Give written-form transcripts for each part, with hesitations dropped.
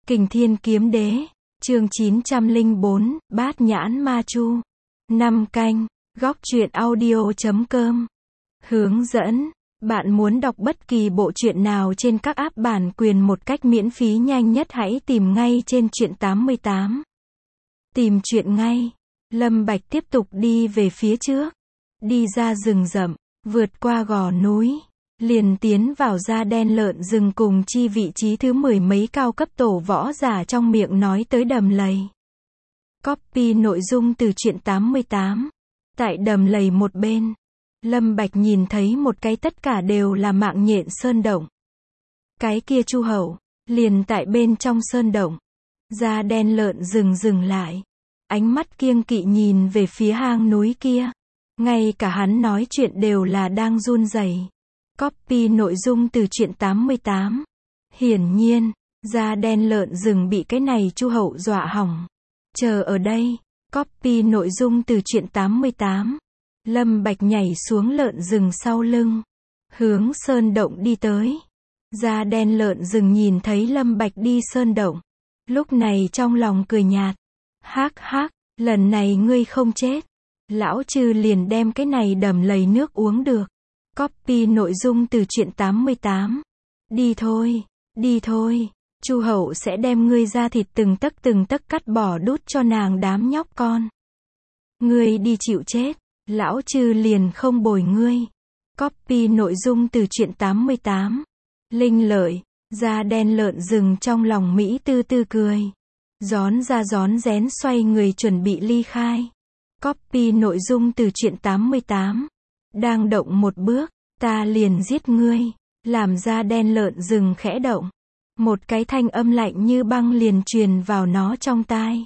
Kình Thiên Kiếm Đế, chương 904, Bát Nhãn Ma Chu. 5 canh, góc truyện audio.com. Hướng dẫn, bạn muốn đọc bất kỳ bộ truyện nào trên các app bản quyền một cách miễn phí nhanh nhất hãy tìm ngay trên truyện 88. Tìm truyện ngay. Lâm Bạch tiếp tục đi về phía trước. Đi ra rừng rậm, vượt qua gò núi. Liền tiến vào da đen lợn rừng cùng chi vị trí thứ 10 mấy cao cấp tổ võ giả trong miệng nói tới đầm lầy. Copy nội dung từ truyện 88. Tại đầm lầy một bên, Lâm Bạch nhìn thấy một cái tất cả đều là mạng nhện sơn động. Cái kia Chu Hậu, liền tại bên trong sơn động. Da đen lợn rừng dừng lại. Ánh mắt kiêng kỵ nhìn về phía hang núi kia. Ngay cả hắn nói chuyện đều là đang run rẩy. Copy nội dung từ truyện 88. Hiển nhiên, da đen lợn rừng bị cái này Chu Hậu dọa hỏng. Chờ ở đây. Copy nội dung từ truyện 88. Lâm Bạch nhảy xuống lợn rừng sau lưng. Hướng sơn động đi tới. Da đen lợn rừng nhìn thấy Lâm Bạch đi sơn động. Lúc này trong lòng cười nhạt. Hắc hắc, lần này ngươi không chết. Lão Trư liền đem cái này đầm lầy nước uống được. Copy nội dung từ truyện 88. Đi thôi, đi thôi. Chu Hậu sẽ đem ngươi ra thịt từng tấc cắt bỏ đút cho nàng đám nhóc con. Ngươi đi chịu chết, lão Trư liền không bồi ngươi. Copy nội dung từ truyện 88. Linh lợi, da đen lợn rừng trong lòng Mỹ tư tư cười. Rón ra rón rén xoay người chuẩn bị ly khai. Copy nội dung từ truyện 88. Đang động một bước, ta liền giết ngươi. Làm da đen lợn rừng khẽ động. Một cái thanh âm lạnh như băng liền truyền vào nó trong tai.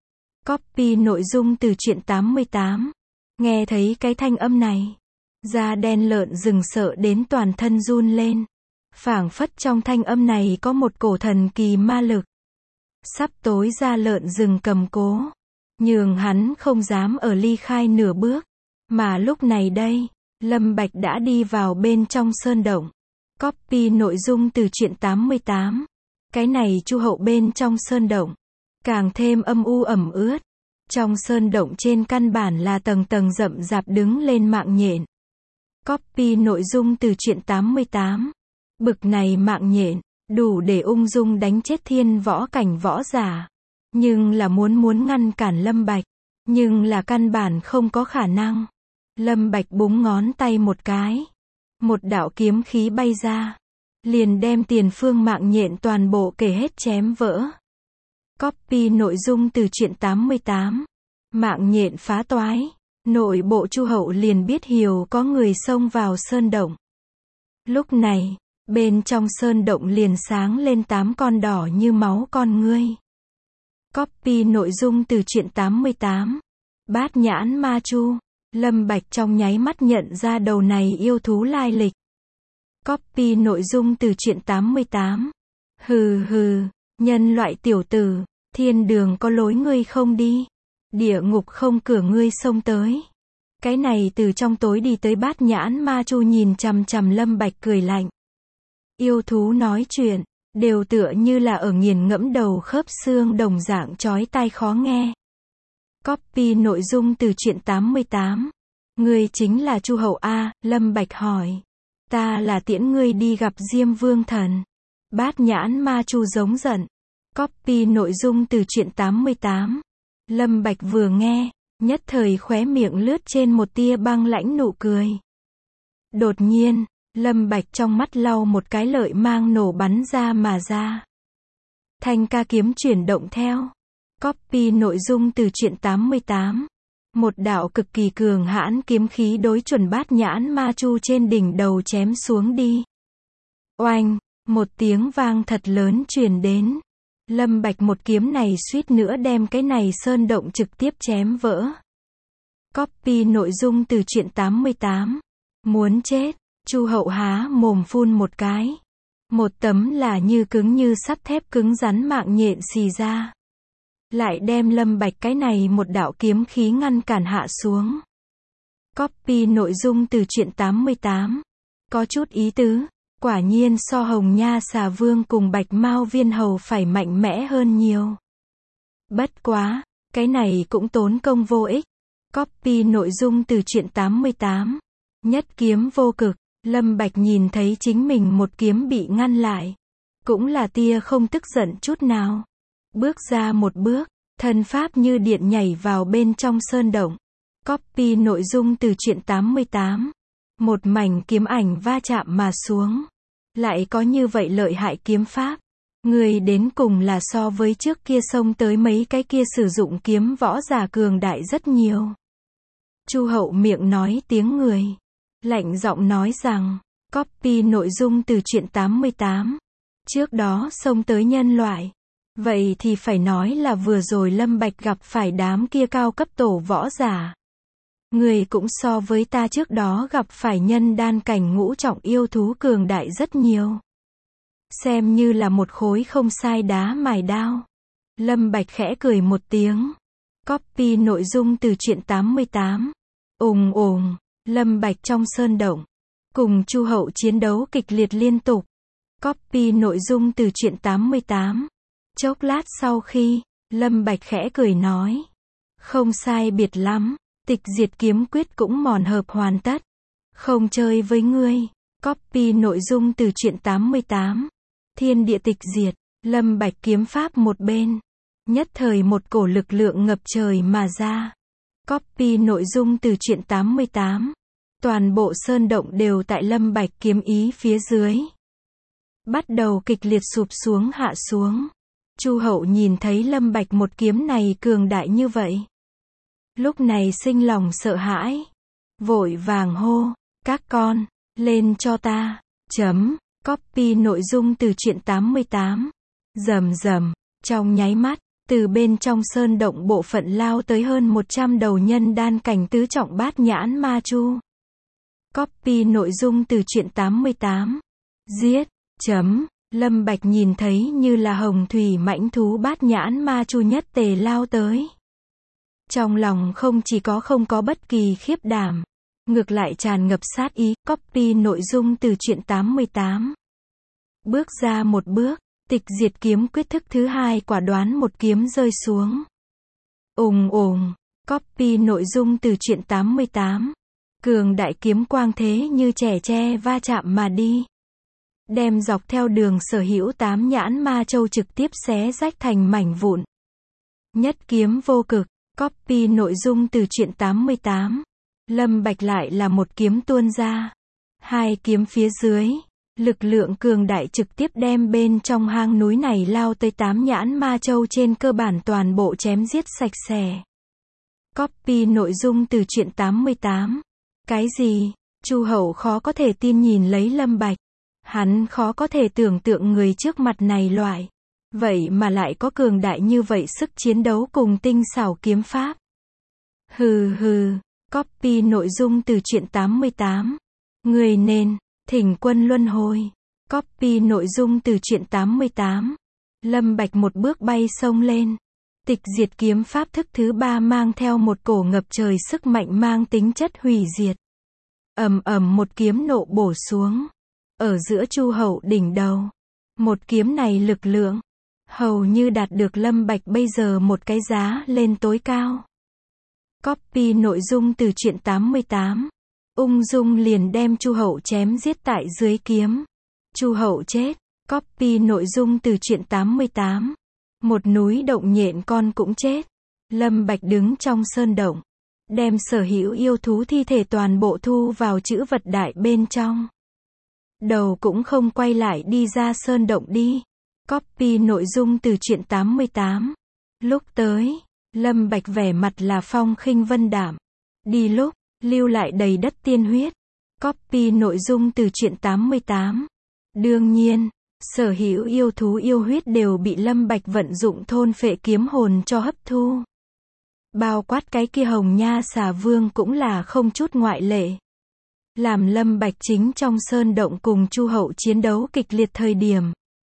Copy nội dung từ truyện 88. Nghe thấy cái thanh âm này, da đen lợn rừng sợ đến toàn thân run lên. Phảng phất trong thanh âm này có một cổ thần kỳ ma lực. Sắp tối da lợn rừng cầm cố. Nhường hắn không dám ở ly khai nửa bước. Mà lúc này đây, Lâm Bạch đã đi vào bên trong sơn động. Copy nội dung từ truyện 88. Cái này Chu Hậu bên trong sơn động. Càng thêm âm u ẩm ướt. Trong sơn động trên căn bản là tầng tầng rậm rạp đứng lên mạng nhện. Copy nội dung từ truyện 88. Bực này mạng nhện, đủ để ung dung đánh chết thiên võ cảnh võ giả. Nhưng là muốn ngăn cản Lâm Bạch. Nhưng là căn bản không có khả năng. Lâm Bạch búng ngón tay một cái. Một đạo kiếm khí bay ra. Liền đem tiền phương mạng nhện toàn bộ kể hết chém vỡ. Copy nội dung từ truyện 88. Mạng nhện phá toái. Nội bộ Chu Hậu liền biết hiểu có người xông vào sơn động. Lúc này, bên trong sơn động liền sáng lên 8 con đỏ như máu con ngươi. Copy nội dung từ truyện 88. Bát Nhãn Ma Chu. Lâm Bạch trong nháy mắt nhận ra đầu này yêu thú lai lịch. Copy nội dung từ truyện 88. Hừ hừ, nhân loại tiểu tử, thiên đường có lối ngươi không đi. Địa ngục không cửa ngươi xông tới. Cái này từ trong tối đi tới Bát Nhãn Ma Chu nhìn chằm chằm Lâm Bạch cười lạnh. Yêu thú nói chuyện, đều tựa như là ở nghiền ngẫm đầu khớp xương đồng dạng chói tai khó nghe. Copy nội dung từ truyện 88. Ngươi chính là Chu Hậu A, Lâm Bạch hỏi. Ta là tiễn ngươi đi gặp Diêm Vương Thần. Bát Nhãn Ma Chu giống giận. Copy nội dung từ truyện 88. Lâm Bạch vừa nghe, nhất thời khóe miệng lướt trên một tia băng lãnh nụ cười. Đột nhiên, Lâm Bạch trong mắt lau một cái lợi mang nổ bắn ra mà ra. Thanh ca kiếm chuyển động theo. Copy nội dung từ truyện 88. Một đạo cực kỳ cường hãn kiếm khí đối chuẩn Bát Nhãn Ma Chu trên đỉnh đầu chém xuống đi. Oanh, một tiếng vang thật lớn truyền đến. Lâm Bạch một kiếm này suýt nữa đem cái này sơn động trực tiếp chém vỡ. Copy nội dung từ truyện 88. Muốn chết, Chu Hậu há mồm phun một cái. Một tấm là như cứng như sắt thép cứng rắn mạng nhện xì ra. Lại đem Lâm Bạch cái này một đạo kiếm khí ngăn cản hạ xuống. Copy nội dung từ truyện 88. Có chút ý tứ, Quả nhiên so Hồng Nha Xà Vương cùng Bạch Mao Viên Hầu phải mạnh mẽ hơn nhiều. Bất quá, cái này cũng tốn công vô ích. Copy nội dung từ truyện 88. Nhất kiếm vô cực. Lâm Bạch nhìn thấy chính mình một kiếm bị ngăn lại. Cũng là tia không tức giận chút nào. Bước ra một bước, thân pháp như điện nhảy vào bên trong sơn động. Copy nội dung từ truyện 88. Một mảnh kiếm ảnh va chạm mà xuống. Lại có như vậy lợi hại kiếm pháp. Người đến cùng là so với trước kia xông tới mấy cái kia sử dụng kiếm võ giả cường đại rất nhiều. Chu Hậu miệng nói tiếng người. Lạnh giọng nói rằng, copy nội dung từ truyện 88. Trước đó xông tới nhân loại. Vậy thì phải nói là vừa rồi Lâm Bạch gặp phải đám kia cao cấp tổ võ giả. Người cũng so với ta trước đó gặp phải nhân đan cảnh ngũ trọng yêu thú cường đại rất nhiều. Xem như là một khối không sai đá mài đao. Lâm Bạch khẽ cười một tiếng. Copy nội dung từ truyện 88. Ùng ùng, Lâm Bạch trong sơn động. Cùng Chu Hậu chiến đấu kịch liệt liên tục. Copy nội dung từ truyện 88. Chốc lát sau khi, Lâm Bạch khẽ cười nói. Không sai biệt lắm, tịch diệt kiếm quyết cũng mòn hợp hoàn tất. Không chơi với ngươi. Copy nội dung từ truyện 88. Thiên địa tịch diệt, Lâm Bạch kiếm pháp một bên. Nhất thời một cổ lực lượng ngập trời mà ra. Copy nội dung từ truyện 88. Toàn bộ sơn động đều tại Lâm Bạch kiếm ý phía dưới. Bắt đầu kịch liệt sụp xuống hạ xuống. Chu Hậu nhìn thấy Lâm Bạch một kiếm này cường đại như vậy. Lúc này sinh lòng sợ hãi. Vội vàng hô, các con, lên cho ta. Copy nội dung từ truyện 88. Rầm rầm, trong nháy mắt, từ bên trong sơn động bộ phận lao tới hơn 100 đầu nhân đan cảnh tứ trọng bát nhãn ma chu. Copy nội dung từ truyện 88. Giết. Lâm Bạch nhìn thấy như là hồng thủy mãnh thú bát nhãn ma chu nhất tề lao tới. Trong lòng không chỉ không có bất kỳ khiếp đảm, ngược lại tràn ngập sát ý. Copy nội dung từ truyện 88. Bước ra một bước, tịch diệt kiếm quyết thức thứ hai quả đoán một kiếm rơi xuống. Ùng ùng, copy nội dung từ truyện 88. Cường đại kiếm quang thế như trẻ tre va chạm mà đi. Đem dọc theo đường sở hữu 8 nhãn ma châu trực tiếp xé rách thành mảnh vụn. Nhất kiếm vô cực, copy nội dung từ truyện 88. Lâm Bạch lại là một kiếm tuôn ra. Hai kiếm phía dưới, lực lượng cường đại trực tiếp đem bên trong hang núi này lao tới 8 nhãn ma châu trên cơ bản toàn bộ chém giết sạch sẽ. Copy nội dung từ truyện 88. Cái gì? Chu Hậu khó có thể tin nhìn lấy Lâm Bạch. Hắn khó có thể tưởng tượng người trước mặt này loại. Vậy mà lại có cường đại như vậy sức chiến đấu cùng tinh xảo kiếm pháp. Hừ hừ, copy nội dung từ truyện 88. Người nên, thỉnh quân luân hồi. Copy nội dung từ truyện 88. Lâm Bạch một bước bay xông lên. Tịch diệt kiếm pháp thức thứ ba mang theo một cổ ngập trời sức mạnh mang tính chất hủy diệt. Ầm ầm một kiếm nộ bổ xuống. Ở giữa Chu Hậu đỉnh đầu. Một kiếm này lực lượng. Hầu như đạt được Lâm Bạch bây giờ một cái giá lên tối cao. Copy nội dung từ truyện 88. Ung dung liền đem Chu Hậu chém giết tại dưới kiếm. Chu Hậu chết. Copy nội dung từ truyện 88. Một núi động nhện con cũng chết. Lâm Bạch đứng trong sơn động. Đem sở hữu yêu thú thi thể toàn bộ thu vào trữ vật đại bên trong. Đầu cũng không quay lại đi ra sơn động đi. Copy nội dung từ truyện 88. Lúc tới, Lâm Bạch vẻ mặt là phong khinh vân đạm. Đi lúc, lưu lại đầy đất tiên huyết. Copy nội dung từ truyện 88. Đương nhiên, sở hữu yêu thú yêu huyết đều bị Lâm Bạch vận dụng thôn phệ kiếm hồn cho hấp thu. Bao quát cái kia Hồng Nha Xà Vương cũng là không chút ngoại lệ. Làm Lâm Bạch chính trong sơn động cùng Chu Hậu chiến đấu kịch liệt thời điểm.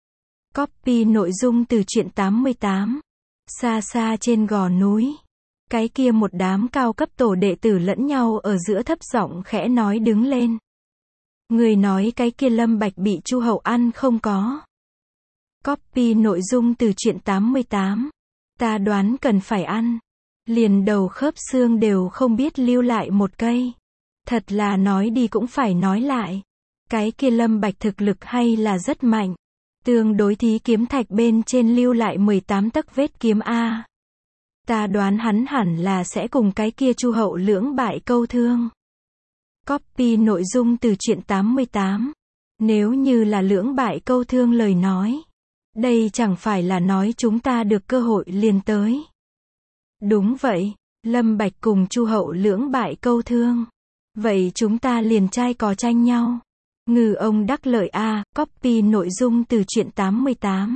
Copy nội dung từ truyện 88. Xa xa trên gò núi. Cái kia một đám cao cấp tổ đệ tử lẫn nhau ở giữa thấp giọng khẽ nói đứng lên. Người nói cái kia Lâm Bạch bị Chu Hậu ăn không có. Copy nội dung từ truyện 88. Ta đoán cần phải ăn. Liền đầu khớp xương đều không biết lưu lại một cây. Thật là nói đi cũng phải nói lại. Cái kia Lâm Bạch thực lực hay là rất mạnh. Tương đối thí kiếm thạch bên trên lưu lại 18 tấc vết kiếm A. Ta đoán hắn hẳn là sẽ cùng cái kia Chu Hậu lưỡng bại câu thương. Copy nội dung từ truyện 88. Nếu như là lưỡng bại câu thương lời nói. Đây chẳng phải là nói chúng ta được cơ hội liền tới. Đúng vậy, Lâm Bạch cùng Chu Hậu lưỡng bại câu thương. Vậy chúng ta liền trai cò tranh nhau. Ngư ông đắc lợi A, copy nội dung từ truyện 88.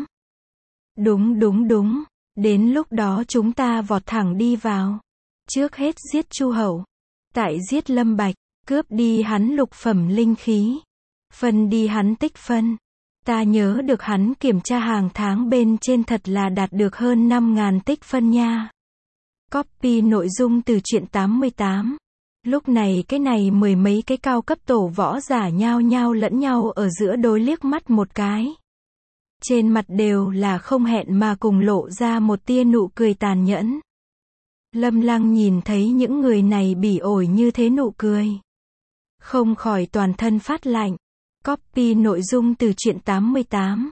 Đúng. Đến lúc đó chúng ta vọt thẳng đi vào. Trước hết giết Chu Hậu. Tại giết Lâm Bạch, cướp đi hắn lục phẩm linh khí. Phân đi hắn tích phân. Ta nhớ được hắn kiểm tra hàng tháng bên trên thật là đạt được hơn 5.000 tích phân nha. Copy nội dung từ truyện 88. Lúc này cái này mười mấy cái cao cấp tổ võ giả nhao nhao lẫn nhau ở giữa đối liếc mắt một cái. Trên mặt đều là không hẹn mà cùng lộ ra một tia nụ cười tàn nhẫn. Lâm Lăng nhìn thấy những người này bỉ ổi như thế nụ cười. Không khỏi toàn thân phát lạnh. Copy nội dung từ truyện 88.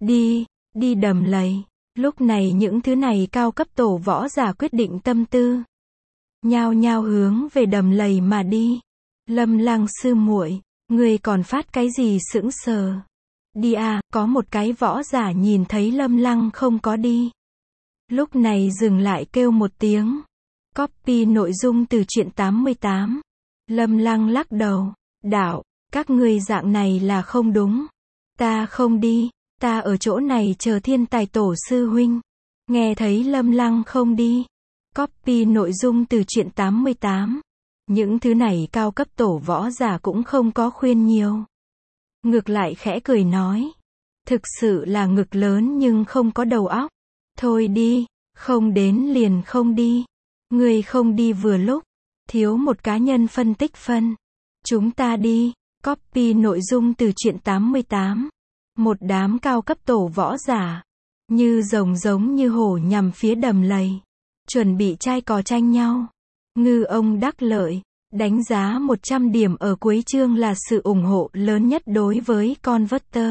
Đi đầm lầy. Lúc này những thứ này cao cấp tổ võ giả quyết định tâm tư. Nhao nhao hướng về đầm lầy mà đi. Lâm Lăng sư muội, người còn phát cái gì sững sờ? Đi à, có một cái võ giả nhìn thấy Lâm Lăng không có đi. Lúc này dừng lại kêu một tiếng. Copy nội dung từ truyện 88. Lâm Lăng lắc đầu. Đạo, các ngươi dạng này là không đúng. Ta không đi, ta ở chỗ này chờ thiên tài tổ sư huynh. Nghe thấy Lâm Lăng không đi. Copy nội dung từ truyện 88. Những thứ này cao cấp tổ võ giả cũng không có khuyên nhiều. Ngược lại khẽ cười nói. Thực sự là ngực lớn nhưng không có đầu óc. Thôi đi, không đến liền không đi. Người không đi vừa lúc. Thiếu một cá nhân phân tích phân. Chúng ta đi. Copy nội dung từ truyện 88. Một đám cao cấp tổ võ giả. Như rồng giống như hổ nhằm phía đầm lầy. Chuẩn bị trai cò tranh nhau. Ngư ông đắc lợi. Đánh giá 100 điểm ở cuối chương là sự ủng hộ lớn nhất đối với Converter.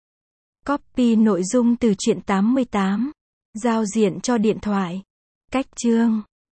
Copy nội dung từ truyện 88. Giao diện cho điện thoại. Cách chương.